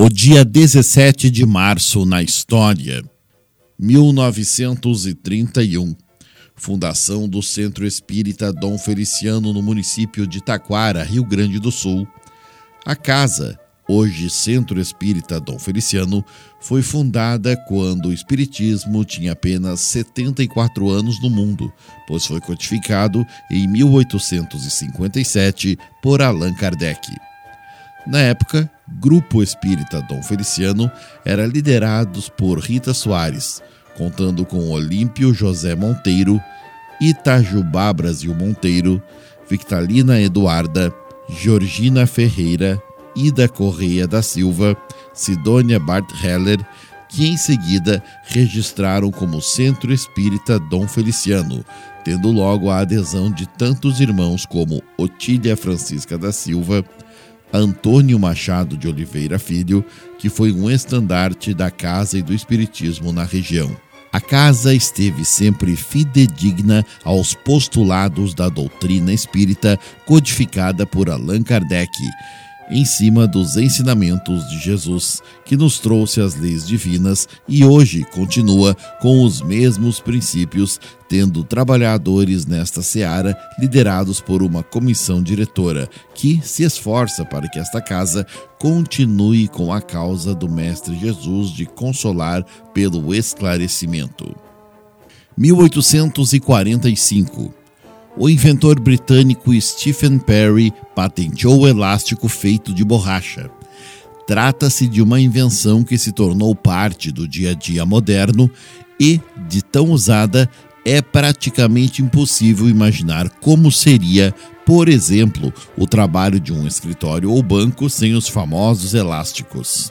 O dia 17 de março na história, 1931, fundação do Centro Espírita Dom Feliciano no município de Taquara, Rio Grande do Sul. A casa, hoje Centro Espírita Dom Feliciano, foi fundada quando o espiritismo tinha apenas 74 anos no mundo, pois foi codificado em 1857 por Allan Kardec. Na época, Grupo Espírita Dom Feliciano era liderado por Rita Soares, contando com Olímpio José Monteiro, Itajubá Brasil Monteiro, Victalina Eduarda, Georgina Ferreira, Ida Correia da Silva, Sidônia Bart Heller, que em seguida registraram como Centro Espírita Dom Feliciano, tendo logo a adesão de tantos irmãos como Otília Francisca da Silva, Antônio Machado de Oliveira Filho, que foi um estandarte da casa e do espiritismo na região. A casa esteve sempre fidedigna aos postulados da doutrina espírita codificada por Allan Kardec, em cima dos ensinamentos de Jesus, que nos trouxe as leis divinas e hoje continua com os mesmos princípios, tendo trabalhadores nesta seara liderados por uma comissão diretora, que se esforça para que esta casa continue com a causa do Mestre Jesus de consolar pelo esclarecimento. 1845. O inventor britânico Stephen Perry patenteou o elástico feito de borracha. Trata-se de uma invenção que se tornou parte do dia a dia moderno e, de tão usada, é praticamente impossível imaginar como seria, por exemplo, o trabalho de um escritório ou banco sem os famosos elásticos.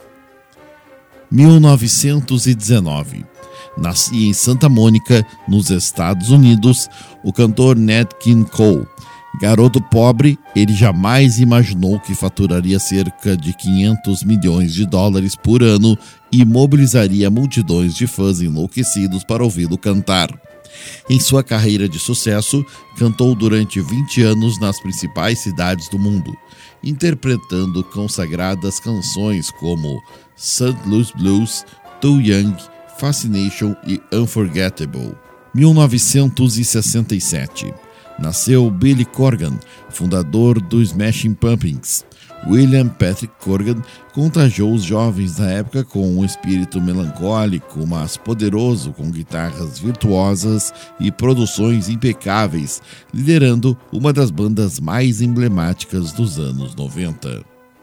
1919. Nascia em Santa Mônica, nos Estados Unidos, o cantor Nat King Cole. Garoto pobre, ele jamais imaginou que faturaria cerca de 500 milhões de dólares por ano e mobilizaria multidões de fãs enlouquecidos para ouvi-lo cantar. Em sua carreira de sucesso, cantou durante 20 anos nas principais cidades do mundo, interpretando consagradas canções como St. Louis Blues, Too Young, Fascination e Unforgettable. 1967. Nasceu Billy Corgan, fundador do Smashing Pumpkins. William Patrick Corgan contagiou os jovens da época com um espírito melancólico, mas poderoso, com guitarras virtuosas e produções impecáveis, liderando uma das bandas mais emblemáticas dos anos 90.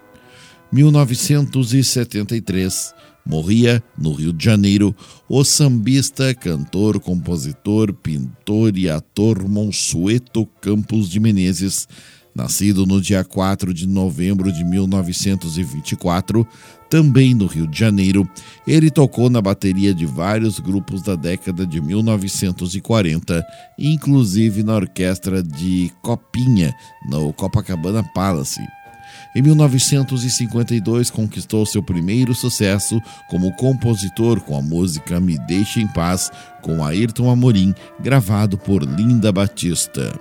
1973. Morria, no Rio de Janeiro, o sambista, cantor, compositor, pintor e ator Monsueto Campos de Menezes. Nascido no dia 4 de novembro de 1924, também no Rio de Janeiro, ele tocou na bateria de vários grupos da década de 1940, inclusive na orquestra de Copinha, no Copacabana Palace. Em 1952, conquistou seu primeiro sucesso como compositor com a música Me Deixe em Paz, com Ayrton Amorim, gravado por Linda Batista.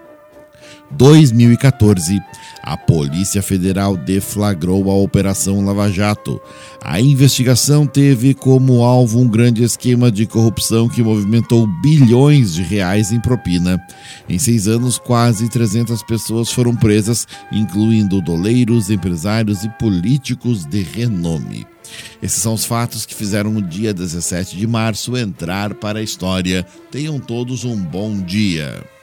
2014, a Polícia Federal deflagrou a Operação Lava Jato. A investigação teve como alvo um grande esquema de corrupção que movimentou bilhões de reais em propina. Em 6 anos, quase 300 pessoas foram presas, incluindo doleiros, empresários e políticos de renome. Esses são os fatos que fizeram o dia 17 de março entrar para a história. Tenham todos um bom dia.